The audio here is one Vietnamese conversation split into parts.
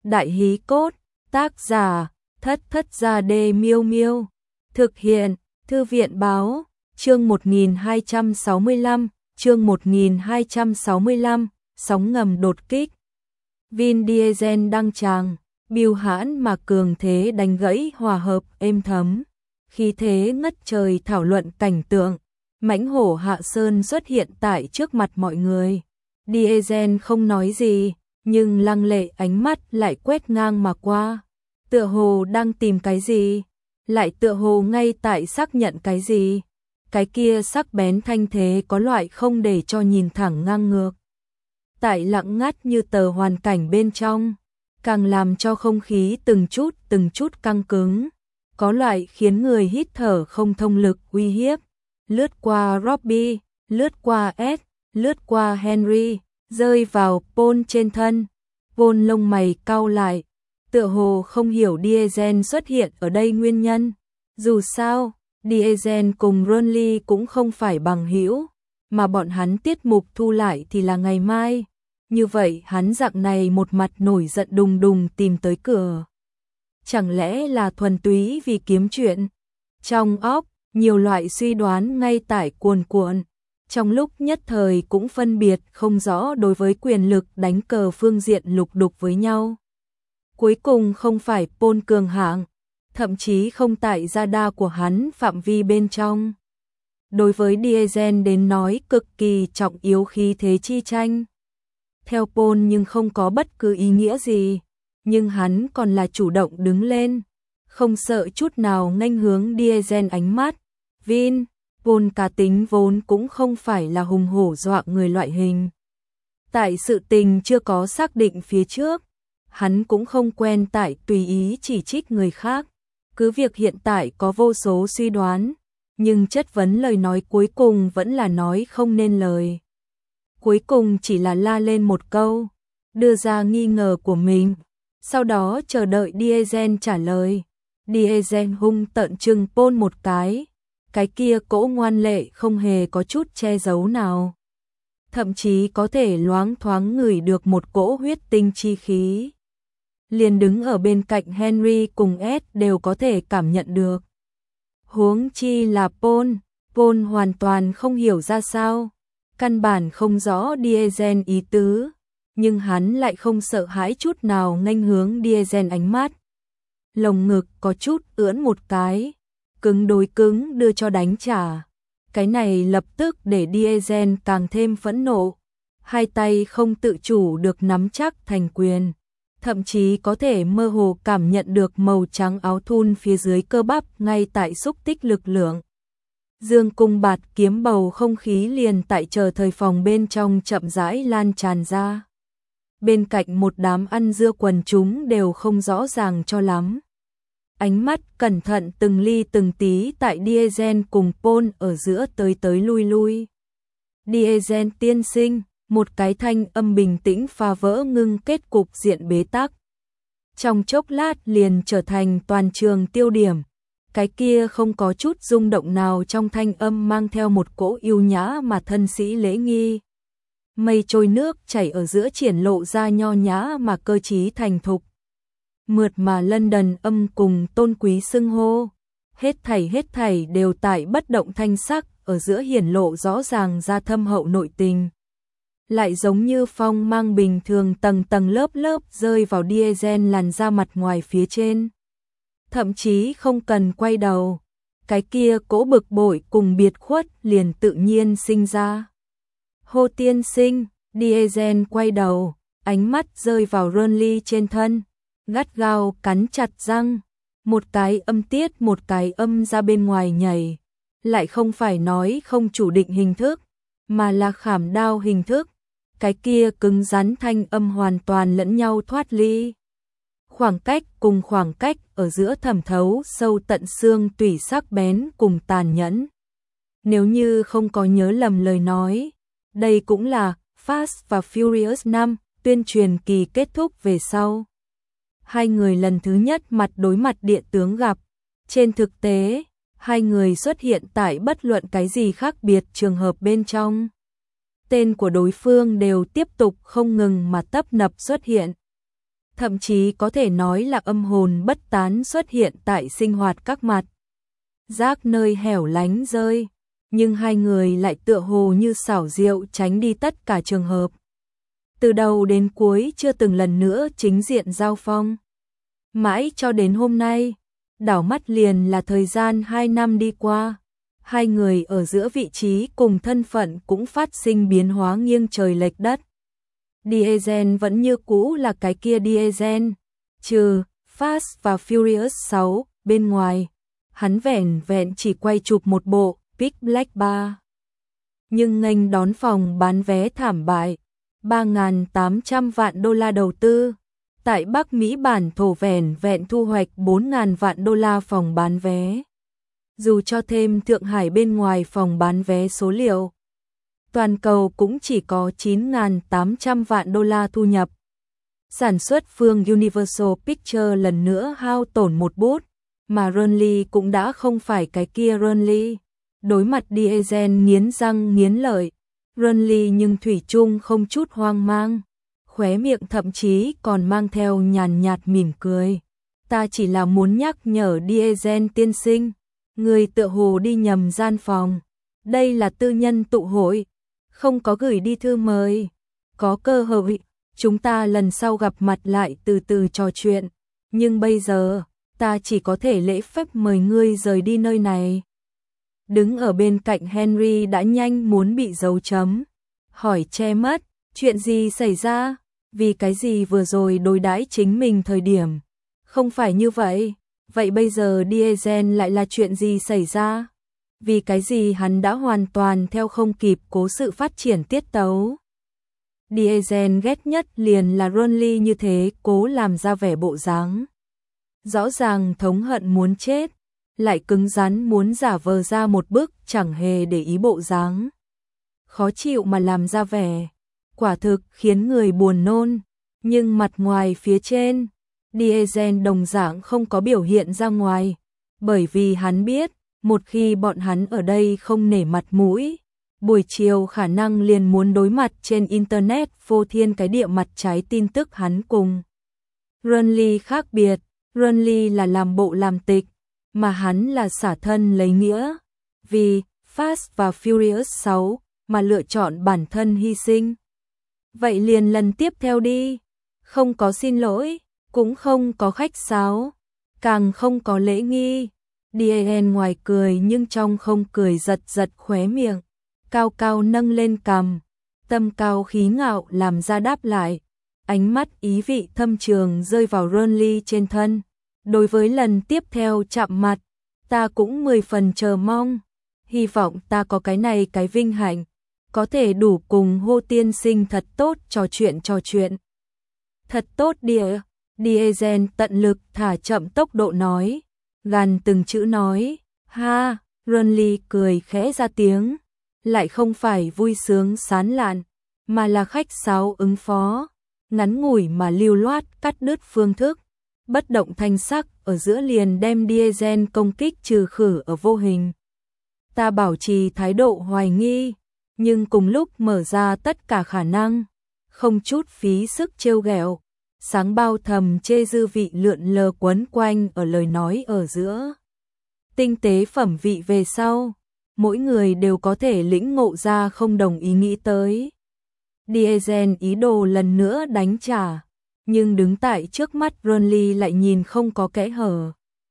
Đại hí cốt, tác giả, Thất Thất Gia Đê Miêu Miêu. Thực hiện, Thư viện báo, chương 1265, chương 1265, sóng ngầm đột kích. Vin Diesel đăng tràng, bưu hãn mà cường thế đánh gãy hòa hợp êm thấm. Khí thế ngất trời thảo luận cảnh tượng, mãnh hổ Hạ Sơn xuất hiện tại trước mặt mọi người. Diesel không nói gì, nhưng lăng lệ ánh mắt lại quét ngang mà qua. Tựa hồ đang tìm cái gì, lại tựa hồ ngay tại xác nhận cái gì. Cái kia sắc bén thanh thế có loại không để cho nhìn thẳng ngang ngược. Tại lặng ngắt như tờ hoàn cảnh bên trong, càng làm cho không khí từng chút căng cứng. Có loại khiến người hít thở không thông lực uy hiếp. Lướt qua Robbie, lướt qua Ed, lướt qua Henry, rơi vào Paul trên thân. Paul lông mày cau lại, tựa hồ không hiểu Diesel xuất hiện ở đây nguyên nhân. Dù sao, Diesel cùng Ronly cũng không phải bằng hữu, mà bọn hắn tiết mục thu lại thì là ngày mai. Như vậy hắn dạng này một mặt nổi giận đùng đùng tìm tới cửa. Chẳng lẽ là thuần túy vì kiếm chuyện? Trong óc, nhiều loại suy đoán ngay tại cuồn cuộn. Trong lúc nhất thời cũng phân biệt không rõ đối với quyền lực đánh cờ phương diện lục đục với nhau. Cuối cùng không phải Paul cường hạng, thậm chí không tại radar của hắn phạm vi bên trong. Đối với Diesel đến nói cực kỳ trọng yếu khí thế chi tranh. Theo Paul nhưng không có bất cứ ý nghĩa gì, nhưng hắn còn là chủ động đứng lên, không sợ chút nào nghênh hướng Diesel ánh mắt. Vin, Paul cá tính vốn cũng không phải là hùng hổ dọa người loại hình. Tại sự tình chưa có xác định phía trước, hắn cũng không quen tại tùy ý chỉ trích người khác. Cứ việc hiện tại có vô số suy đoán, nhưng chất vấn lời nói cuối cùng vẫn là nói không nên lời. Cuối cùng chỉ là la lên một câu, đưa ra nghi ngờ của mình, sau đó chờ đợi Diesel trả lời. Diesel hung tợn trừng Paul một cái kia cỗ ngoan lệ không hề có chút che giấu nào. Thậm chí có thể loáng thoáng ngửi được một cỗ huyết tinh chi khí. Liền đứng ở bên cạnh Henry cùng Ed đều có thể cảm nhận được. Huống chi là Paul hoàn toàn không hiểu ra sao. Căn bản không rõ Diesel ý tứ, nhưng hắn lại không sợ hãi chút nào nghênh hướng Diesel ánh mắt. Lồng ngực có chút ưỡn một cái, cứng đối cứng đưa cho đánh trả. Cái này lập tức để Diesel càng thêm phẫn nộ, hai tay không tự chủ được nắm chắc thành quyền, thậm chí có thể mơ hồ cảm nhận được màu trắng áo thun phía dưới cơ bắp ngay tại xúc tích lực lượng. Dương cung bạt kiếm bầu không khí liền tại chờ thời phòng bên trong chậm rãi lan tràn ra. Bên cạnh một đám ăn dưa quần chúng đều không rõ ràng cho lắm. Ánh mắt cẩn thận từng ly từng tí tại Diesel cùng Paul ở giữa tới lui. Diesel tiên sinh, một cái thanh âm bình tĩnh phá vỡ ngưng kết cục diện bế tắc. Trong chốc lát liền trở thành toàn trường tiêu điểm. Cái kia không có chút rung động nào trong thanh âm mang theo một cỗ yêu nhã mà thân sĩ lễ nghi. Mây trôi nước chảy ở giữa triển lộ ra nho nhã mà cơ trí thành thục. Mượt mà London âm cùng tôn quý xưng hô. Hết thảy đều tại bất động thanh sắc ở giữa hiển lộ rõ ràng ra thâm hậu nội tình. Lại giống như phong mang bình thường tầng lớp rơi vào Diesel làn da mặt ngoài phía trên. Thậm chí không cần quay đầu, cái kia cỗ bực bội cùng biệt khuất liền tự nhiên sinh ra. Hô tiên sinh, Diesel quay đầu, ánh mắt rơi vào Ronly trên thân, gắt gao cắn chặt răng, một cái âm tiết một cái âm ra bên ngoài nhảy, lại không phải nói không chủ định hình thức, mà là khảm đao hình thức, cái kia cứng rắn thanh âm hoàn toàn lẫn nhau thoát ly. Khoảng cách ở giữa thẩm thấu sâu tận xương tủy sắc bén cùng tàn nhẫn. Nếu như không có nhớ lầm lời nói, đây cũng là Fast và Furious 5 tuyên truyền kỳ kết thúc về sau. Hai người lần thứ nhất mặt đối mặt địa tướng gặp. Trên thực tế, hai người xuất hiện tại bất luận cái gì khác biệt trường hợp bên trong. Tên của đối phương đều tiếp tục không ngừng mà tấp nập xuất hiện. thậm chí có thể nói là âm hồn bất tán xuất hiện tại sinh hoạt các mặt rác nơi hẻo lánh rơi, nhưng hai người lại tựa hồ như xảo diệu tránh đi tất cả trường hợp. Từ đầu đến cuối chưa từng lần nữa chính diện giao phong. Mãi cho đến hôm nay, đảo mắt liền là thời gian 2 năm đi qua, hai người ở giữa vị trí cùng thân phận cũng phát sinh biến hóa nghiêng trời lệch đất. Diesel vẫn như cũ là cái kia Diesel, trừ Fast và Furious 6 bên ngoài, hắn vẻn vẹn chỉ quay chụp một bộ Big Black 3. Nhưng nghênh đón phòng bán vé thảm bại, 3.800 vạn đô la đầu tư. Tại Bắc Mỹ bản thổ vẻn vẹn thu hoạch 4.000 vạn đô la phòng bán vé. Dù cho thêm Thượng Hải bên ngoài phòng bán vé số liệu, toàn cầu cũng chỉ có 9.800 vạn đô la thu nhập. Sản xuất phương Universal Pictures lần nữa hao tổn một bút, mà Rurnley cũng đã không phải cái kia Rurnley. Đối mặt Diesel nghiến răng nghiến lợi, Rurnley nhưng thủy chung không chút hoang mang, khóe miệng thậm chí còn mang theo nhàn nhạt mỉm cười. Ta chỉ là muốn nhắc nhở Diesel tiên sinh, người tựa hồ đi nhầm gian phòng. Đây là tư nhân tụ hội, không có gửi đi thư mời. Có cơ hội, chúng ta lần sau gặp mặt lại từ từ trò chuyện. Nhưng bây giờ, ta chỉ có thể lễ phép mời ngươi rời đi nơi này. Đứng ở bên cạnh Henry đã nhanh muốn bị dấu chấm. Hỏi che mất, chuyện gì xảy ra? Vì cái gì vừa rồi đối đãi chính mình thời điểm? Không phải như vậy. Vậy bây giờ Diesel lại là chuyện gì xảy ra? Vì cái gì hắn đã hoàn toàn theo không kịp cố sự phát triển tiết tấu? Diesel ghét nhất liền là Rurnley như thế cố làm ra vẻ bộ dáng. Rõ ràng thống hận muốn chết, lại cứng rắn muốn giả vờ ra một bức chẳng hề để ý bộ dáng. Khó chịu mà làm ra vẻ, quả thực khiến người buồn nôn, nhưng mặt ngoài phía trên, Diesel đồng dạng không có biểu hiện ra ngoài, bởi vì hắn biết, một khi bọn hắn ở đây không nể mặt mũi, buổi chiều khả năng liền muốn đối mặt trên Internet phô thiên cái địa mặt trái tin tức hắn cùng. Rurnley khác biệt, Rurnley là làm bộ làm tịch, mà hắn là xả thân lấy nghĩa, vì Fast và Furious 6 mà lựa chọn bản thân hy sinh. Vậy liền lần tiếp theo đi, không có xin lỗi, cũng không có khách sáo, càng không có lễ nghi. Diesel ngoài cười nhưng trong không cười giật giật khóe miệng, cao cao nâng lên cằm, tâm cao khí ngạo làm ra đáp lại, ánh mắt ý vị thâm trường rơi vào Rurnley trên thân. Đối với lần tiếp theo chạm mặt, ta cũng 10 phần chờ mong, hy vọng ta có cái này cái vinh hạnh, có thể đủ cùng Hô tiên sinh thật tốt trò chuyện. Thật tốt địa, Diesel tận lực thả chậm tốc độ nói, gàn từng chữ nói, ha, Rurnley cười khẽ ra tiếng, lại không phải vui sướng sán lạn, mà là khách sáo ứng phó, ngắn ngủi mà lưu loát cắt đứt phương thức, bất động thanh sắc ở giữa liền đem Diesel công kích trừ khử ở vô hình. Ta bảo trì thái độ hoài nghi, nhưng cùng lúc mở ra tất cả khả năng, không chút phí sức trêu ghẹo, sáng bao thầm chê dư vị lượn lờ quấn quanh ở lời nói ở giữa. Tinh tế phẩm vị về sau, mỗi người đều có thể lĩnh ngộ ra không đồng ý nghĩ tới. Diesel ý đồ lần nữa đánh trả, nhưng đứng tại trước mắt Rurnley lại nhìn không có kẽ hở.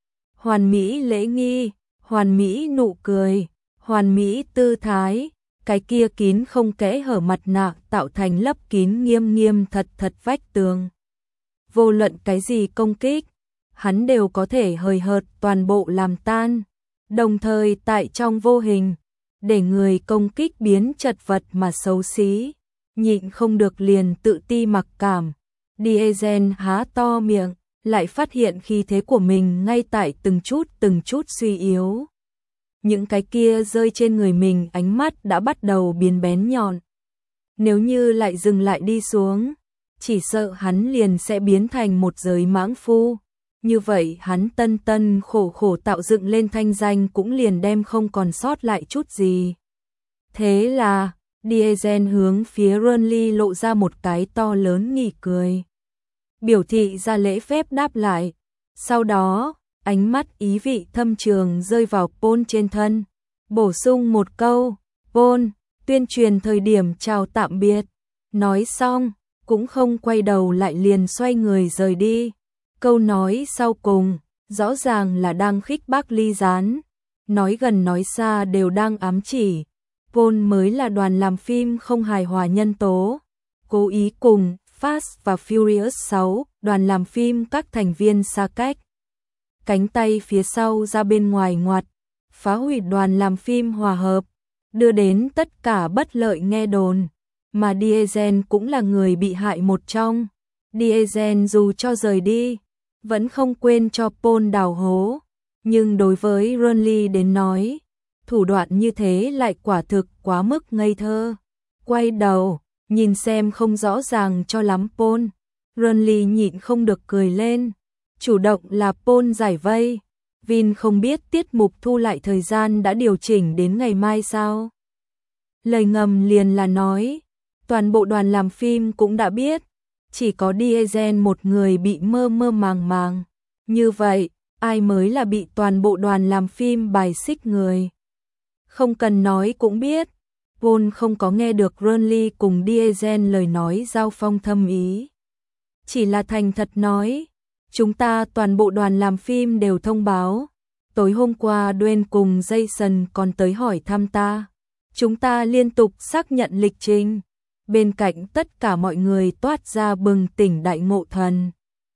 Hoàn mỹ lễ nghi, hoàn mỹ nụ cười, hoàn mỹ tư thái, cái kia kín không kẽ hở mặt nạ tạo thành lấp kín nghiêm nghiêm thật thật vách tường. Vô luận cái gì công kích, hắn đều có thể hời hợt toàn bộ làm tan, đồng thời tại trong vô hình, để người công kích biến chật vật mà xấu xí, nhịn không được liền tự ti mặc cảm. Diesel há to miệng, lại phát hiện khí thế của mình ngay tại từng chút suy yếu. Những cái kia rơi trên người mình ánh mắt đã bắt đầu biến bén nhọn. Nếu như lại dừng lại đi xuống, chỉ sợ hắn liền sẽ biến thành một giới mãng phu. Như vậy hắn tân khổ khổ tạo dựng lên thanh danh cũng liền đem không còn sót lại chút gì. Thế là, Diesel hướng phía Rurnley lộ ra một cái to lớn nghỉ cười. biểu thị ra lễ phép đáp lại. Sau đó, ánh mắt ý vị thâm trường rơi vào Paul trên thân, bổ sung một câu, Paul, tuyên truyền thời điểm chào tạm biệt. Nói xong, cũng không quay đầu lại liền xoay người rời đi. Câu nói sau cùng, rõ ràng là đang khích bác Ly Gián. Nói gần nói xa đều đang ám chỉ. Paul mới là đoàn làm phim không hài hòa nhân tố. Cố ý cùng Fast và Furious 6, đoàn làm phim các thành viên xa cách. Cánh tay phía sau ra bên ngoài ngoặt, phá hủy đoàn làm phim hòa hợp, đưa đến tất cả bất lợi nghe đồn. Mà Diesel cũng là người bị hại một trong. Diesel dù cho rời đi, vẫn không quên cho Paul đào hố. Nhưng đối với Ronly đến nói, thủ đoạn như thế lại quả thực quá mức ngây thơ. Quay đầu, nhìn xem không rõ ràng cho lắm Paul, Ronly nhịn không được cười lên. Chủ động là Paul giải vây. Vin không biết tiết mục thu lại thời gian đã điều chỉnh đến ngày mai sao? Lời ngầm liền là nói, toàn bộ đoàn làm phim cũng đã biết, chỉ có Diesel một người bị mơ mơ màng màng. Như vậy, ai mới là bị toàn bộ đoàn làm phim bài xích người? Không cần nói cũng biết, Paul không có nghe được Ronly cùng Diesel lời nói giao phong thâm ý. Chỉ là thành thật nói, chúng ta toàn bộ đoàn làm phim đều thông báo. Tối hôm qua Dwayne cùng Jason còn tới hỏi thăm ta. Chúng ta liên tục xác nhận lịch trình. Bên cạnh tất cả mọi người toát ra bừng tỉnh đại ngộ thần.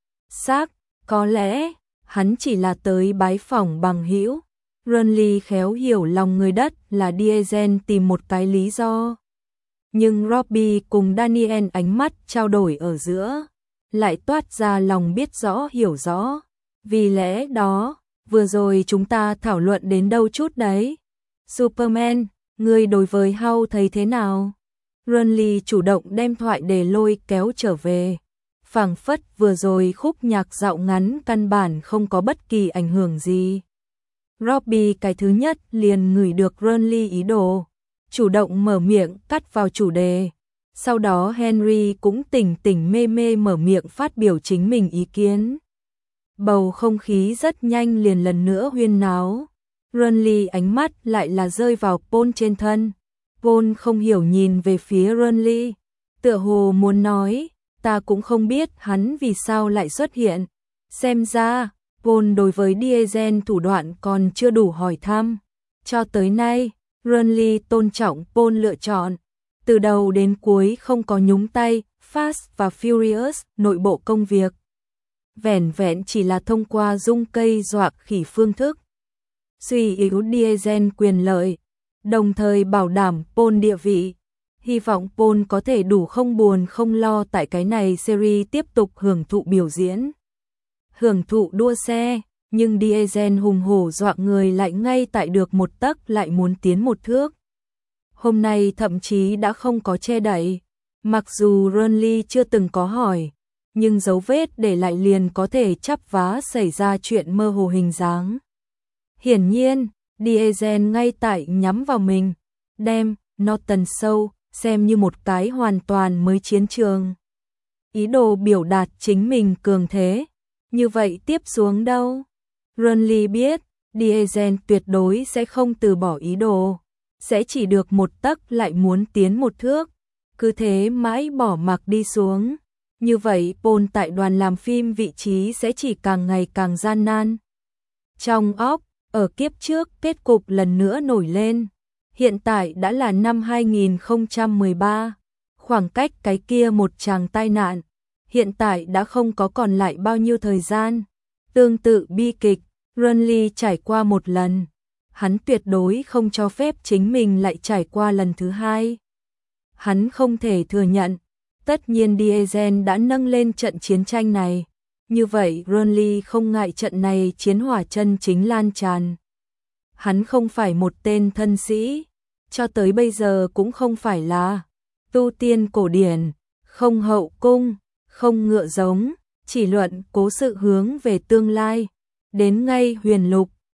Xác, có lẽ, hắn chỉ là tới bái phỏng bằng hữu. Ronly khéo hiểu lòng người đất là Diesel tìm một cái lý do. Nhưng Robbie cùng Daniel ánh mắt trao đổi ở giữa, lại toát ra lòng biết rõ hiểu rõ. Vì lẽ đó, vừa rồi chúng ta thảo luận đến đâu chút đấy. Superman, ngươi đối với Hulk thấy thế nào? Ronly chủ động đem thoại để lôi kéo trở về. Phảng phất vừa rồi khúc nhạc dạo ngắn căn bản không có bất kỳ ảnh hưởng gì. Robbie cái thứ nhất liền ngửi được Ronly ý đồ, chủ động mở miệng cắt vào chủ đề. Sau đó Henry cũng tỉnh tỉnh mê mê mở miệng phát biểu chính mình ý kiến. Bầu không khí rất nhanh liền lần nữa huyên náo. Ronly ánh mắt lại là rơi vào Paul trên thân. Paul không hiểu nhìn về phía Ronly, tựa hồ muốn nói, ta cũng không biết hắn vì sao lại xuất hiện. Xem ra, Paul đối với Diesel thủ đoạn còn chưa đủ hỏi thăm. Cho tới nay, Ronly tôn trọng Paul lựa chọn. Từ đầu đến cuối không có nhúng tay, Fast và Furious nội bộ công việc. Vẻn vẹn chỉ là thông qua dung cây dọa khỉ phương thức. Suy yếu Diesel quyền lợi, đồng thời bảo đảm Paul địa vị. Hy vọng Paul có thể đủ không buồn không lo tại cái này series tiếp tục hưởng thụ biểu diễn. Hưởng thụ đua xe, nhưng Diesel hùng hổ dọa người lại ngay tại được một tấc lại muốn tiến một thước. Hôm nay thậm chí đã không có che đậy. Mặc dù Ronly chưa từng có hỏi, nhưng dấu vết để lại liền có thể chắp vá xảy ra chuyện mơ hồ hình dáng. Hiển nhiên, Diesel ngay tại nhắm vào mình, đem Norton Show xem như một cái hoàn toàn mới chiến trường. Ý đồ biểu đạt chính mình cường thế, như vậy tiếp xuống đâu? Ronly biết, Diesel tuyệt đối sẽ không từ bỏ ý đồ, sẽ chỉ được một tấc lại muốn tiến một thước, cứ thế mãi bỏ mặc đi xuống. Như vậy Paul tại đoàn làm phim vị trí sẽ chỉ càng ngày càng gian nan. Trong óc, ở kiếp trước kết cục lần nữa nổi lên. Hiện tại đã là năm 2013, khoảng cách cái kia một tràng tai nạn, hiện tại đã không có còn lại bao nhiêu thời gian. Tương tự bi kịch, Ronly trải qua một lần, hắn tuyệt đối không cho phép chính mình lại trải qua lần thứ hai. Hắn không thể thừa nhận, tất nhiên Diesel đã nâng lên trận chiến tranh này, như vậy Ronly không ngại trận này chiến hỏa chân chính lan tràn. Hắn không phải một tên thân sĩ, cho tới bây giờ cũng không phải là tu tiên cổ điển, không hậu cung, không ngựa giống, chỉ luận cố sự hướng về tương lai, đến ngay huyền lục,